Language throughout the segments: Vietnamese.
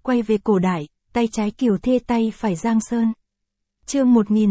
quay về cổ đại, tay trái Kiều Thê tay phải Giang Sơn. Chương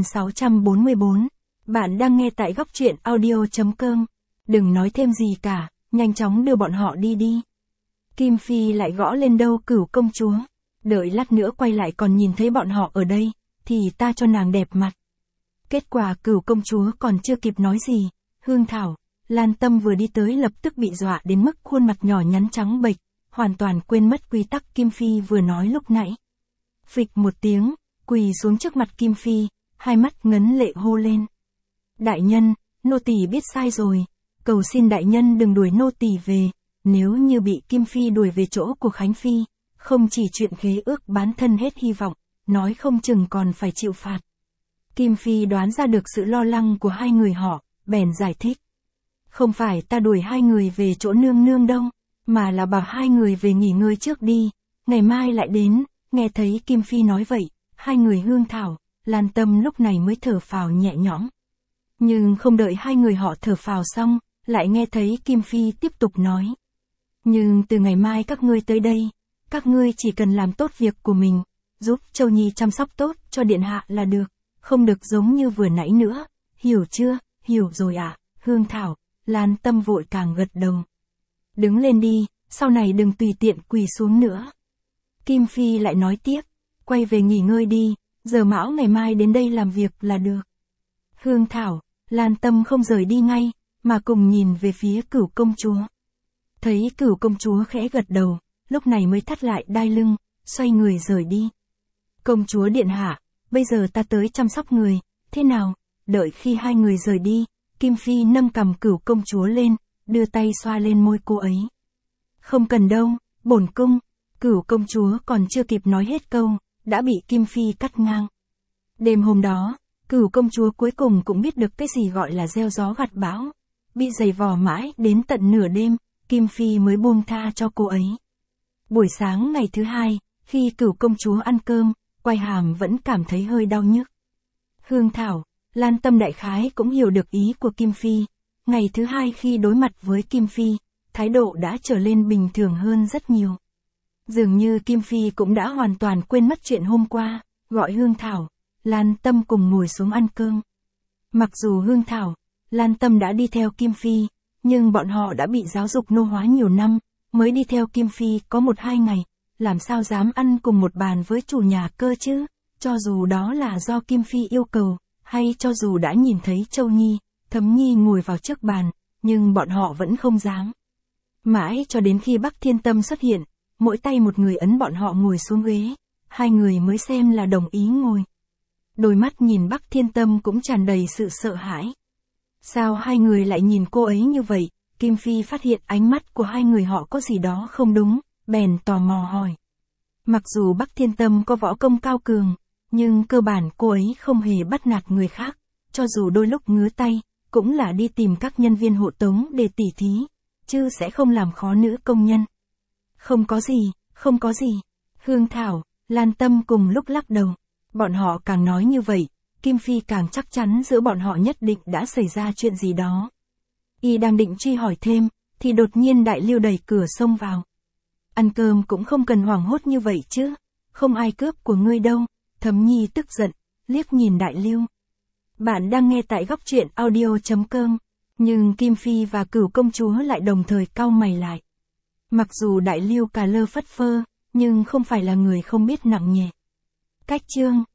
1644. Bạn đang nghe tại góc truyện audio.com. Đừng nói thêm gì cả, nhanh chóng đưa bọn họ đi đi. Kim Phi lại gõ lên đâu Cửu công chúa. Đợi lát nữa quay lại còn nhìn thấy bọn họ ở đây, thì ta cho nàng đẹp mặt. Kết quả Cửu công chúa còn chưa kịp nói gì, Hương Thảo, Lan Tâm vừa đi tới lập tức bị dọa đến mức khuôn mặt nhỏ nhắn trắng bệch, hoàn toàn quên mất quy tắc Kim Phi vừa nói lúc nãy. Phịch một tiếng, quỳ xuống trước mặt Kim Phi, hai mắt ngấn lệ hô lên. Đại nhân, nô tỳ biết sai rồi, cầu xin đại nhân đừng đuổi nô tỳ về, nếu như bị Kim Phi đuổi về chỗ của Khánh Phi, không chỉ chuyện khế ước bán thân hết hy vọng, nói không chừng còn phải chịu phạt. Kim Phi đoán ra được sự lo lắng của hai người họ, bèn giải thích. Không phải ta đuổi hai người về chỗ nương nương đâu, mà là bảo hai người về nghỉ ngơi trước đi, ngày mai lại đến. Nghe thấy Kim Phi nói vậy, hai người Hương Thảo, Lan Tâm lúc này mới thở phào nhẹ nhõm. Nhưng không đợi hai người họ thở phào xong, lại nghe thấy Kim Phi tiếp tục nói. Nhưng từ ngày mai các ngươi tới đây, các ngươi chỉ cần làm tốt việc của mình, giúp Châu Nhi chăm sóc tốt cho điện hạ là được, không được giống như vừa nãy nữa, hiểu chưa? Hiểu rồi ạ. Hương Thảo, Lan Tâm vội càng gật đầu. Đứng lên đi, sau này đừng tùy tiện quỳ xuống nữa. Kim Phi lại nói tiếp, quay về nghỉ ngơi đi, giờ mão ngày mai đến đây làm việc là được. Hương Thảo, Lan Tâm không rời đi ngay, mà cùng nhìn về phía Cửu công chúa. Thấy Cửu công chúa khẽ gật đầu, lúc này mới thắt lại đai lưng, xoay người rời đi. Công chúa điện hạ, bây giờ ta tới chăm sóc người, thế nào? Đợi khi hai người rời đi, Kim Phi nâng cằm Cửu công chúa lên, đưa tay xoa lên môi cô ấy. Không cần đâu, bổn cung. Cửu công chúa còn chưa kịp nói hết câu, đã bị Kim Phi cắt ngang. Đêm hôm đó, Cửu công chúa cuối cùng cũng biết được cái gì gọi là gieo gió gặt bão. Bị giày vò mãi đến tận nửa đêm, Kim Phi mới buông tha cho cô ấy. Buổi sáng ngày thứ hai, khi Cửu công chúa ăn cơm, quai hàm vẫn cảm thấy hơi đau nhức. Hương Thảo, Lan Tâm đại khái cũng hiểu được ý của Kim Phi. Ngày thứ hai khi đối mặt với Kim Phi, thái độ đã trở lên bình thường hơn rất nhiều. Dường như Kim Phi cũng đã hoàn toàn quên mất chuyện hôm qua, gọi Hương Thảo, Lan Tâm cùng ngồi xuống ăn cơm. Mặc dù Hương Thảo, Lan Tâm đã đi theo Kim Phi, nhưng bọn họ đã bị giáo dục nô hóa nhiều năm, mới đi theo Kim Phi có 1-2 ngày, làm sao dám ăn cùng một bàn với chủ nhà cơ chứ, cho dù đó là do Kim Phi yêu cầu, hay cho dù đã nhìn thấy Châu Nhi, Thấm Nhi ngồi vào trước bàn, nhưng bọn họ vẫn không dám. Mãi cho đến khi Bắc Thiên Tâm xuất hiện, mỗi tay một người ấn bọn họ ngồi xuống ghế, hai người mới xem là đồng ý ngồi. Đôi mắt nhìn Bắc Thiên Tâm cũng tràn đầy sự sợ hãi. Sao hai người lại nhìn cô ấy như vậy? Kim Phi phát hiện ánh mắt của hai người họ có gì đó không đúng, bèn tò mò hỏi. Mặc dù Bắc Thiên Tâm có võ công cao cường, nhưng cơ bản cô ấy không hề bắt nạt người khác, cho dù đôi lúc ngứa tay, cũng là đi tìm các nhân viên hộ tống để tỉ thí, chứ sẽ không làm khó nữ công nhân. Không có gì, không có gì. Hương Thảo, Lan Tâm cùng lúc lắc đầu. Bọn họ càng nói như vậy, Kim Phi càng chắc chắn giữa bọn họ nhất định đã xảy ra chuyện gì đó. Y đang định truy hỏi thêm, thì đột nhiên Đại Lưu đẩy cửa xông vào. Ăn cơm cũng không cần hoảng hốt như vậy chứ, không ai cướp của ngươi đâu. Thấm Nhi tức giận, liếc nhìn Đại Lưu. Bạn đang nghe tại góc truyện audio.com, nhưng Kim Phi và Cửu công chúa lại đồng thời cau mày lại. Mặc dù Đại Lưu cà lơ phất phơ, nhưng không phải là người không biết nặng nhẹ. Cách chương